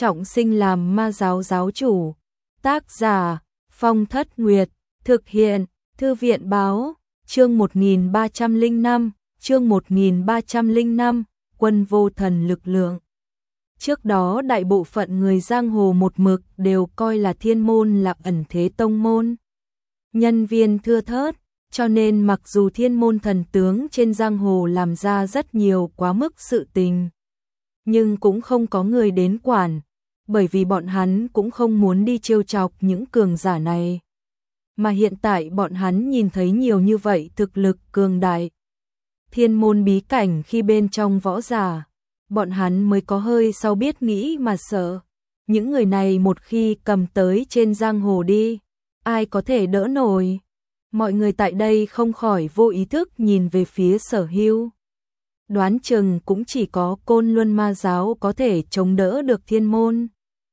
trọng sinh làm ma giáo giáo chủ. Tác giả Phong Thất Nguyệt. Thực hiện Thư viện Báo. Chương 1305. Chương 1305. Quân vô thần lực lượng. Trước đó đại bộ phận người giang hồ một mực đều coi là thiên môn là ẩn thế tông môn. Nhân viên thưa thớt, cho nên mặc dù thiên môn thần tướng trên giang hồ làm ra rất nhiều quá mức sự tình, nhưng cũng không có người đến quản, bởi vì bọn hắn cũng không muốn đi trêu chọc những cường giả này. Mà hiện tại bọn hắn nhìn thấy nhiều như vậy thực lực cường đại. Thiên môn bí cảnh khi bên trong võ giả, bọn hắn mới có hơi sau biết nghĩ mà sợ. Những người này một khi cầm tới trên giang hồ đi, ai có thể đỡ nổi. Mọi người tại đây không khỏi vô ý thức nhìn về phía Sở Hưu. Đoán chừng cũng chỉ có Côn Luân Ma giáo có thể chống đỡ được thiên môn.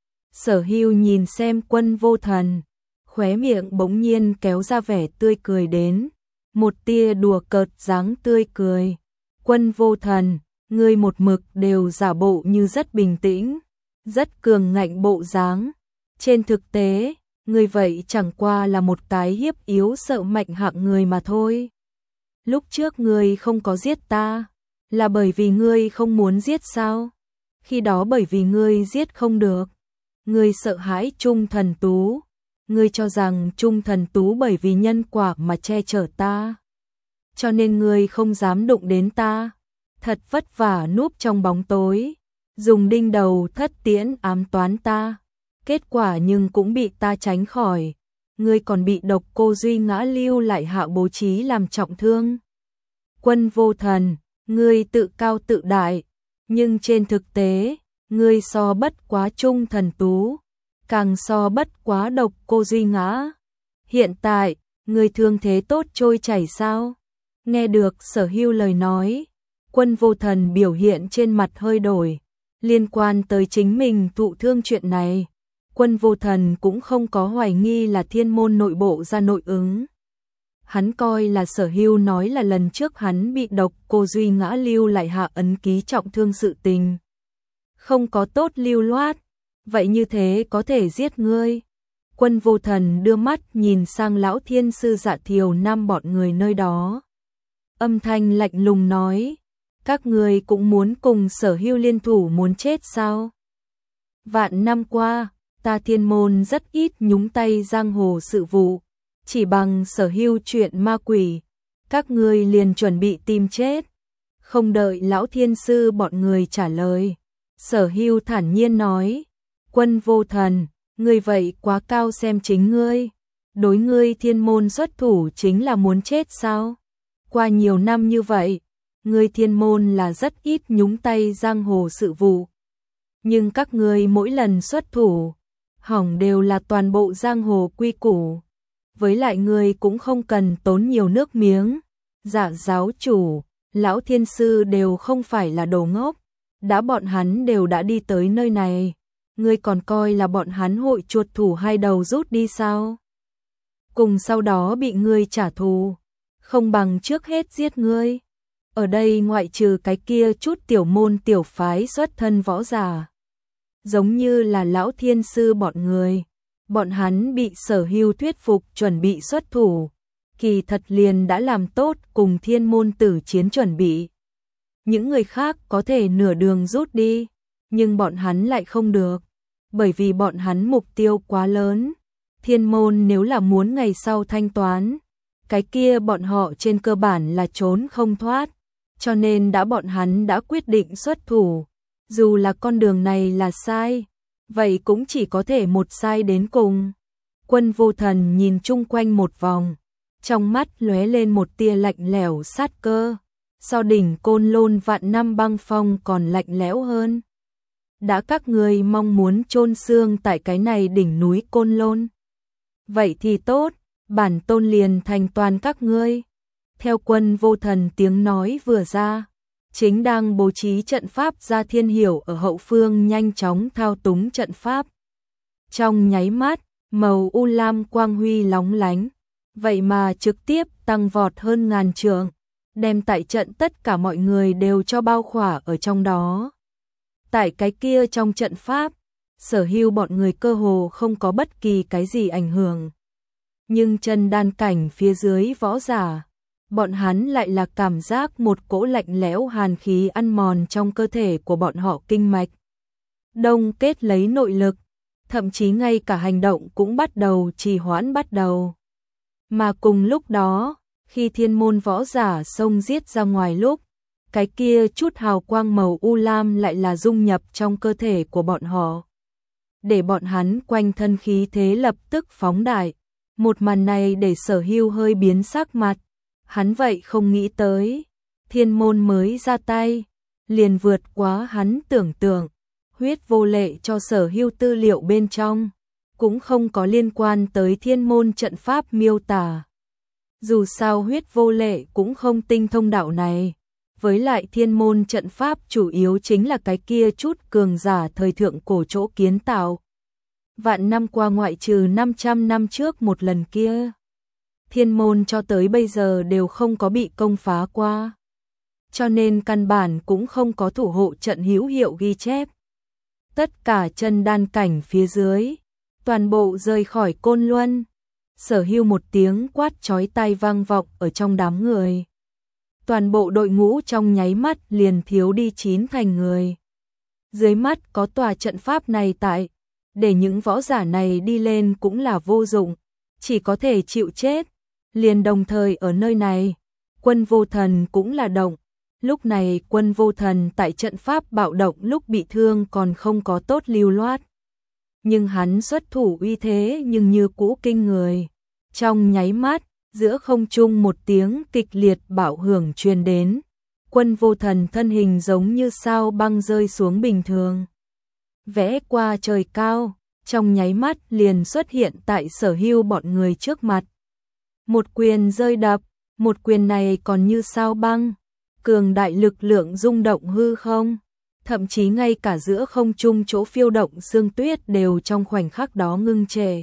Sở Hưu nhìn xem Quân Vô Thần, khóe miệng bỗng nhiên kéo ra vẻ tươi cười đến, một tia đùa cợt dáng tươi cười. Quân Vô Thần, ngươi một mực đều giả bộ như rất bình tĩnh, rất cường ngạnh bộ dáng. Trên thực tế, ngươi vậy chẳng qua là một cái hiếp yếu sợ mạnh hạng người mà thôi. Lúc trước ngươi không có giết ta, là bởi vì ngươi không muốn giết sao? Khi đó bởi vì ngươi giết không được. Ngươi sợ hãi Trung Thần Tú. Ngươi cho rằng Trung Thần Tú bởi vì nhân quả mà che chở ta, cho nên ngươi không dám đụng đến ta. Thật vất vả núp trong bóng tối, dùng đinh đầu thất tiễn ám toán ta. Kết quả nhưng cũng bị ta tránh khỏi. Ngươi còn bị Độc Cô Duy Ngã lưu lại hạ bố trí làm trọng thương. Quân Vô Thần, ngươi tự cao tự đại, nhưng trên thực tế, ngươi so bất quá Trung Thần Tú, càng so bất quá Độc Cô Duy Ngã. Hiện tại, ngươi thương thế tốt trôi chảy sao? Nghe được Sở Hưu lời nói, Quân Vô Thần biểu hiện trên mặt hơi đổi. Liên quan tới chính mình thụ thương chuyện này, Quân Vô Thần cũng không có hoài nghi là thiên môn nội bộ ra nội ứng. Hắn coi là Sở Hưu nói là lần trước hắn bị Độc Cô Duy Ngã lưu lại hạ ấn ký trọng thương sự tình không có tốt lưu loát, vậy như thế có thể giết ngươi. Quân Vô Thần đưa mắt nhìn sang lão thiên sư Dạ Thiều Nam bọn người nơi đó. Âm thanh lạnh lùng nói, các ngươi cũng muốn cùng Sở Hưu liên thủ muốn chết sao? Vạn năm qua, ta thiên môn rất ít nhúng tay giang hồ sự vụ, chỉ bằng Sở Hưu chuyện ma quỷ, các ngươi liền chuẩn bị tìm chết. Không đợi lão thiên sư bọn người trả lời, Sở Hưu thản nhiên nói, Quân Vô Thần, ngươi vậy quá cao xem chính ngươi. Đối ngươi thiên môn xuất thủ chính là muốn chết sao? Qua nhiều năm như vậy, ngươi thiên môn là rất ít nhúng tay giang hồ sự vụ. Nhưng các ngươi mỗi lần xuất thủ, hỏng đều là toàn bộ giang hồ quy củ. Với lại ngươi cũng không cần tốn nhiều nước miếng. Dạ giáo chủ, lão thiên sư đều không phải là đồ ngốc. Đã bọn hắn đều đã đi tới nơi này, ngươi còn coi là bọn hắn hội chuột thủ hai đầu rút đi sao? Cùng sau đó bị ngươi trả thù, không bằng trước hết giết ngươi. Ở đây ngoại trừ cái kia chút tiểu môn tiểu phái xuất thân võ giả, giống như là lão thiên sư bọn hắn bị Sở Hưu thuyết phục chuẩn bị xuất thủ, kỳ thật liền đã làm tốt cùng thiên môn tử chiến chuẩn bị. Những người khác có thể nửa đường rút đi, nhưng bọn hắn lại không được, bởi vì bọn hắn mục tiêu quá lớn. Thiên môn nếu là muốn ngày sau thanh toán, cái kia bọn họ trên cơ bản là trốn không thoát, cho nên bọn hắn đã quyết định xuất thủ. Dù là con đường này là sai, vậy cũng chỉ có thể một sai đến cùng. Quân Vô Thần nhìn chung quanh một vòng, trong mắt lóe lên một tia lạnh lẽo sát cơ. So đỉnh Côn Lôn vạn năm băng phong còn lạnh lẽo hơn. Đã các ngươi mong muốn chôn xương tại cái này đỉnh núi Côn Lôn, vậy thì tốt, bản tôn liền thành toàn các ngươi. Theo Quân Vô Thần tiếng nói vừa ra, chính đang bố trí trận pháp Gia Thiên Hiểu ở hậu phương nhanh chóng thao túng trận pháp. Trong nháy mắt, màu u lam quang huy lóng lánh, vậy mà trực tiếp tăng vọt hơn ngàn trượng, đem tại trận tất cả mọi người đều cho bao khỏa ở trong đó. Tại cái kia trong trận pháp, Sở Hưu bọn người cơ hồ không có bất kỳ cái gì ảnh hưởng. Nhưng chân đan cảnh phía dưới võ giả, bọn hắn lại là cảm giác một cỗ lạnh lẽo hàn khí ăn mòn trong cơ thể của bọn họ kinh mạch. Đông kết lấy nội lực, thậm chí ngay cả hành động cũng bắt đầu trì hoãn bắt đầu. Mà cùng lúc đó, khi thiên môn võ giả xông giết ra ngoài lúc, cái kia chút hào quang màu u lam lại là dung nhập trong cơ thể của bọn họ. Để bọn hắn quanh thân khí thế lập tức phóng đại. Một màn này để Sở Hưu hơi biến sắc mặt. Hắn vậy không nghĩ tới. Thiên môn mới ra tay, liền vượt quá hắn tưởng tượng. Huyết vô lệ cho Sở Hưu tư liệu bên trong, cũng không có liên quan tới thiên môn trận pháp miêu tả. Dù sao huyết vô lệ cũng không tinh thông đạo này. Với lại thiên môn trận pháp chủ yếu chính là cái kia chút cường giả thời thượng cổ chỗ kiến tạo. Vạn năm qua ngoại trừ 500 năm trước một lần kia, thiên môn cho tới bây giờ đều không có bị công phá qua. Cho nên căn bản cũng không có thủ hộ trận hữu hiệu ghi chép. Tất cả chân đan cảnh phía dưới, toàn bộ rời khỏi Côn Luân. Sở Hưu một tiếng quát chói tai vang vọng ở trong đám người. Toàn bộ đội ngũ trong nháy mắt liền thiếu đi 9 thành người. Dưới mắt có tòa trận pháp này tại, để những võ giả này đi lên cũng là vô dụng, chỉ có thể chịu chết. Liền đồng thời ở nơi này, Quân Vô Thần cũng là động. Lúc này Quân Vô Thần tại trận pháp bạo động lúc bị thương còn không có tốt lưu loát. Nhưng hắn xuất thủ uy thế nhưng như cũ kinh người. Trong nháy mắt, giữa không trung một tiếng kịch liệt bạo hưởng truyền đến. Quân Vô Thần thân hình giống như sao băng rơi xuống bình thường. Vẽ qua trời cao, trong nháy mắt liền xuất hiện tại Sở Hưu bọn người trước mặt. Một quyền rơi đập, một quyền này còn như sao băng, cường đại lực lượng rung động hư không, thậm chí ngay cả giữa không trung chỗ phiêu động sương tuyết đều trong khoảnh khắc đó ngưng trệ.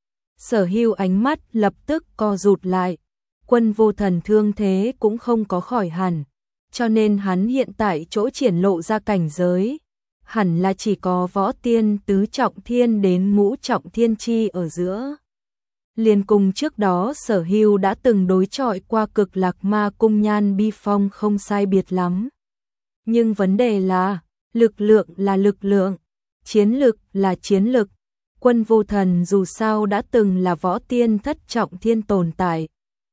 Sở Hưu ánh mắt lập tức co rụt lại, Quân Vô Thần thương thế cũng không có khỏi hẳn, cho nên hắn hiện tại chỗ triển lộ ra cảnh giới, hẳn là chỉ có võ tiên tứ trọng thiên đến ngũ trọng thiên chi ở giữa. Liên cùng trước đó Sở Hưu đã từng đối chọi qua Cực Lạc Ma Cung Nhan Bi Phong không sai biệt lắm. Nhưng vấn đề là, lực lượng là lực lượng, chiến lực là chiến lực. Quân Vô Thần dù sao đã từng là võ tiên thất trọng thiên tồn tại.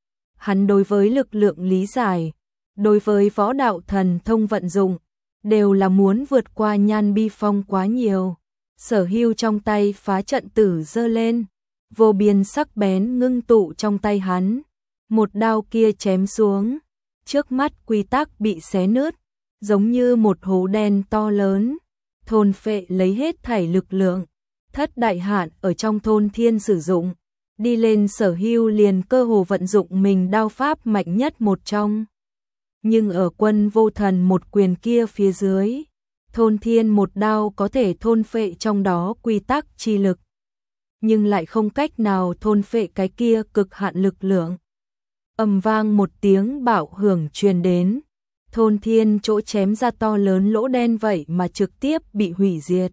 Hắn đối với lực lượng lý giải, đối với võ đạo thần thông vận dụng, đều là muốn vượt qua Nhan Bi Phong quá nhiều. Sở Hưu trong tay phá trận tử giơ lên, vô biên sắc bén ngưng tụ trong tay hắn. Một đao kia chém xuống, trước mắt quy tắc bị xé nứt, giống như một hố đen to lớn, thôn phệ lấy hết thảy lực lượng. Thất đại hạn ở trong thôn thiên sử dụng, đi lên Sở Hưu liền cơ hồ vận dụng mình đao pháp mạnh nhất một trong. Nhưng ở Quân Vô Thần một quyền kia phía dưới, thôn thiên một đao có thể thôn phệ trong đó quy tắc chi lực, nhưng lại không cách nào thôn phệ cái kia cực hạn lực lượng. Ầm vang một tiếng bạo hưởng truyền đến, thôn thiên chỗ chém ra to lớn lỗ đen vậy mà trực tiếp bị hủy diệt.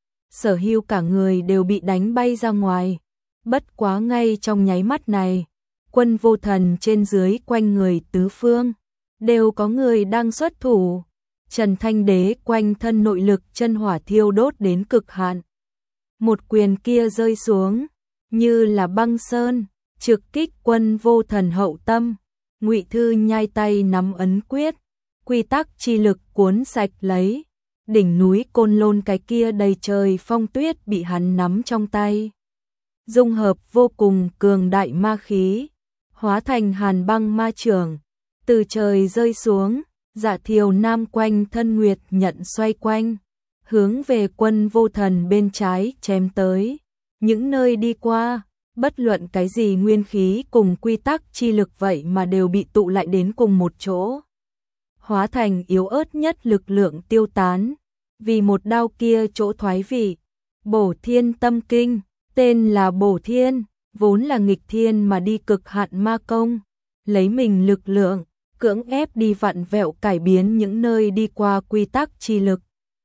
Sở Hưu cả người đều bị đánh bay ra ngoài. Bất quá ngay trong nháy mắt này, Quân Vô Thần trên dưới quanh người tứ phương đều có người đang xuất thủ. Trần Thanh Đế quanh thân nội lực chân hỏa thiêu đốt đến cực hạn. Một quyền kia rơi xuống, như là băng sơn, trực kích Quân Vô Thần hậu tâm. Ngụy Thư nhai tay nắm ấn quyết, quy tắc chi lực cuốn sạch lấy. Đỉnh núi Côn Lôn cái kia đầy trời phong tuyết bị hắn nắm trong tay. Dung hợp vô cùng cường đại ma khí, hóa thành hàn băng ma trường, từ trời rơi xuống. Dạ Thiều Nam quanh thân nguyệt nhận xoay quanh, hướng về Quân Vô Thần bên trái chém tới. Những nơi đi qua, bất luận cái gì nguyên khí cùng quy tắc chi lực vậy mà đều bị tụ lại đến cùng một chỗ, hóa thành yếu ớt nhất lực lượng tiêu tán. Vì một đao kia chỗ thoái vị, Bổ Thiên Tâm Kinh, tên là Bổ Thiên, vốn là nghịch thiên mà đi cực hạn ma công, lấy mình lực lượng cưỡng ép đi vặn vẹo cải biến những nơi đi qua quy tắc chi lực.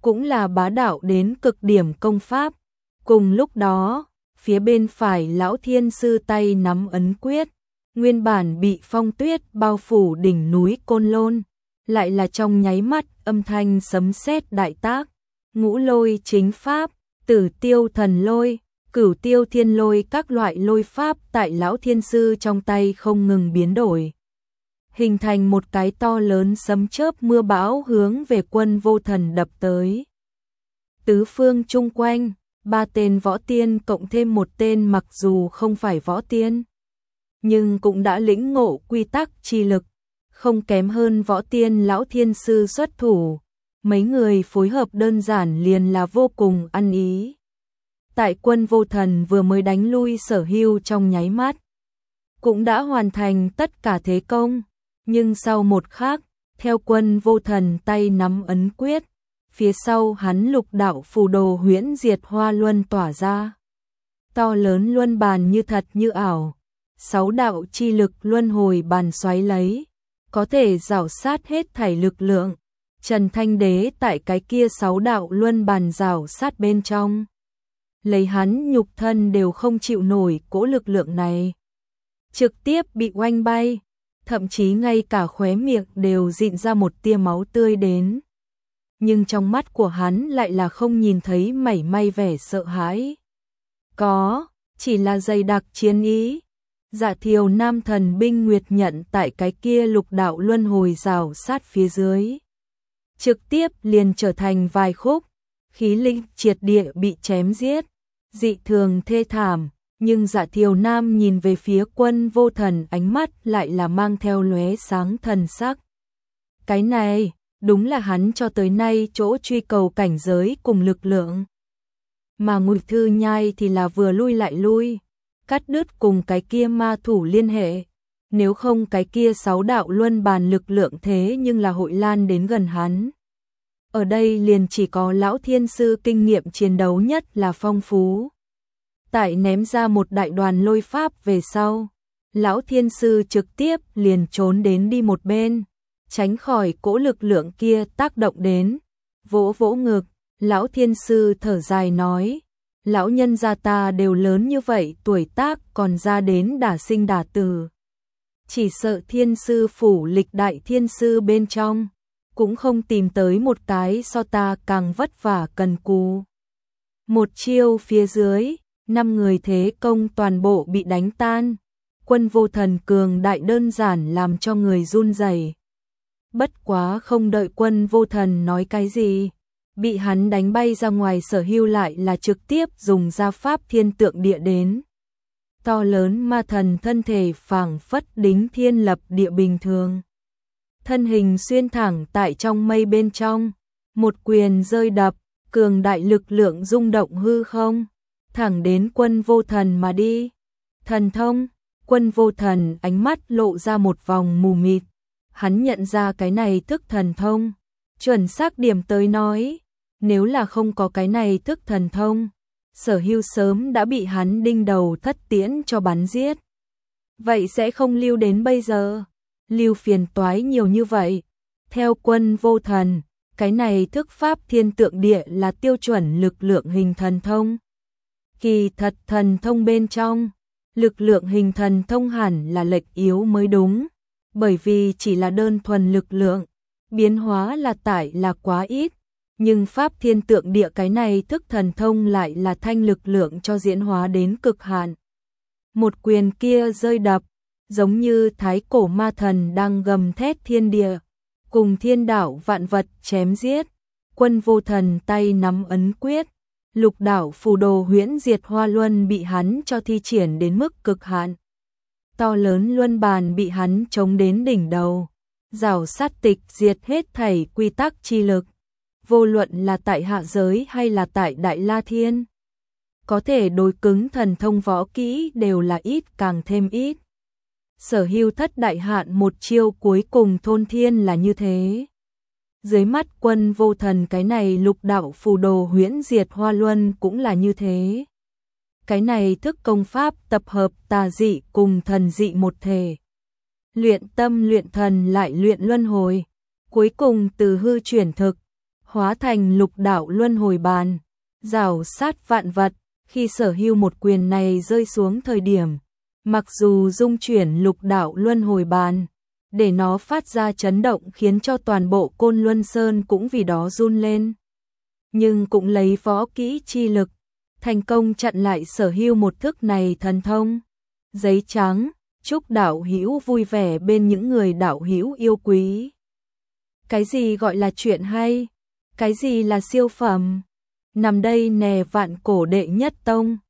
cũng là bá đạo đến cực điểm công pháp. Cùng lúc đó, phía bên phải lão thiên sư tay nắm ấn quyết, nguyên bản bị phong tuyết bao phủ đỉnh núi Côn Lôn, lại là trong nháy mắt âm thanh sấm sét đại tác, ngũ lôi chính pháp, tử tiêu thần lôi, cửu tiêu thiên lôi, các loại lôi pháp tại lão thiên sư trong tay không ngừng biến đổi, hình thành một cái to lớn sấm chớp mưa bão hướng về Quân Vô Thần đập tới. Tứ phương chung quanh, 3 tên võ tiên cộng thêm một tên mặc dù không phải võ tiên, nhưng cũng đã lĩnh ngộ quy tắc chi lực, không kém hơn võ tiên lão thiên sư xuất thủ. Mấy người phối hợp đơn giản liền là vô cùng ăn ý. Tại Quân Vô Thần vừa mới đánh lui Sở Hưu trong nháy mắt, cũng đã hoàn thành tất cả thế công, nhưng sau một khắc, theo Quân Vô Thần tay nắm ấn quyết, phía sau hắn lục đạo phù đồ huyễn diệt hoa luân tỏa ra. To lớn luân bàn như thật như ảo, 6 đạo chi lực luân hồi bàn xoáy lấy, có thể rảo sát hết thảy lực lượng. Trần Thanh Đế tại cái kia 6 đạo luân bàn rảo sát bên trong, lấy hắn nhục thân đều không chịu nổi cỗ lực lượng này, trực tiếp bị oanh bay, thậm chí ngay cả khóe miệng đều rịn ra một tia máu tươi đến. Nhưng trong mắt của hắn lại là không nhìn thấy mảy may vẻ sợ hãi. Có, chỉ là dày đặc chiến ý. Dạ Thiều Nam thần binh nguyệt nhận tại cái kia lục đạo luân hồi rào sát phía dưới, trực tiếp liền trở thành vài khúc, khí linh triệt địa bị chém giết, dị thường thê thảm. Nhưng Dạ Thiều Nam nhìn về phía Quân Vô Thần, ánh mắt lại là mang theo lóe sáng thần sắc. Cái này, đúng là hắn cho tới nay chỗ truy cầu cảnh giới cùng lực lượng. Mà Ngụy Thư Nhai thì là vừa lui lại lui, cắt đứt cùng cái kia ma thủ liên hệ. Nếu không cái kia 6 đạo luân bàn lực lượng thế nhưng là hội lan đến gần hắn. Ở đây liền chỉ có lão thiên sư kinh nghiệm chiến đấu nhất là phong phú. Tại ném ra một đại đoàn lôi pháp về sau, lão thiên sư trực tiếp liền trốn đến đi một bên, tránh khỏi cỗ lực lượng kia tác động đến. Vỗ vỗ ngực, lão thiên sư thở dài nói, lão nhân gia ta đều lớn như vậy tuổi tác còn ra đến đả sinh đả tử. Chỉ sợ thiên sư phủ lịch đại thiên sư bên trong, cũng không tìm tới một cái so ta càng vất vả cần cù. Một chiêu phía dưới, 5 người thế công toàn bộ bị đánh tan. Quân Vô Thần cường đại đơn giản làm cho người run rẩy. Bất quá không đợi Quân Vô Thần nói cái gì, bị hắn đánh bay ra ngoài. Sở Hưu lại là trực tiếp dùng ra pháp thiên tượng địa đến. To lớn ma thần thân thể phảng phất đính thiên lập địa bình thường. Thân hình xuyên thẳng tại trong mây bên trong, một quyền rơi đập, cường đại lực lượng rung động hư không, thẳng đến Quân Vô Thần mà đi. Thần thông, Quân Vô Thần ánh mắt lộ ra một vòng mù mịt. Hắn nhận ra cái này thức thần thông, chuẩn xác điểm tới nói, nếu là không có cái này thức thần thông, Sở Hưu sớm đã bị hắn đinh đầu thất tiễn cho bắn giết. Vậy sẽ không lưu đến bây giờ, lưu phiền toái nhiều như vậy. Theo Quân Vô Thần, cái này thức pháp thiên tượng địa là tiêu chuẩn lực lượng hình thần thông. Kỳ thật thần thông bên trong, lực lượng hình thần thông hẳn là lệch yếu mới đúng, bởi vì chỉ là đơn thuần lực lượng, biến hóa là tải là quá ít, nhưng pháp thiên tượng địa cái này thức thần thông lại là thanh lực lượng cho diễn hóa đến cực hạn. Một quyền kia rơi đập, giống như thái cổ ma thần đang gầm thét thiên địa, cùng thiên đạo vạn vật chém giết. Quân Vô Thần tay nắm ấn quyết, lục đạo phù đồ huyễn diệt hoa luân bị hắn cho thi triển đến mức cực hạn. To lớn luân bàn bị hắn chống đến đỉnh đầu, rào sát tịch diệt hết thảy quy tắc chi lực, vô luận là tại hạ giới hay là tại Đại La Thiên. Có thể đối cứng thần thông võ kỹ đều là ít càng thêm ít. Sở Hưu thất đại hạn một chiêu cuối cùng thôn thiên là như thế. Dưới mắt Quân Vô Thần cái này lục đạo phù đồ huyễn diệt hoa luân cũng là như thế. Cái này thức công pháp tập hợp tà dị cùng thần dị một thể. Luyện tâm luyện thần lại luyện luân hồi. Cuối cùng từ hư chuyển thực. hóa thành lục đạo luân hồi bàn, rảo sát vạn vật. Khi sở hữu một quyền này rơi xuống thời điểm, mặc dù dung chuyển lục đạo luân hồi bàn, để nó phát ra chấn động khiến cho toàn bộ Côn Luân Sơn cũng vì đó run lên. Nhưng cũng lấy võ kỹ chi lực, thành công chặn lại sở hữu một thức này thần thông. Giấy trắng, chúc đạo hữu vui vẻ bên những người đạo hữu yêu quý. Cái gì gọi là chuyện hay? Cái gì là siêu phẩm? Nằm đây nè vạn cổ đệ nhất tông.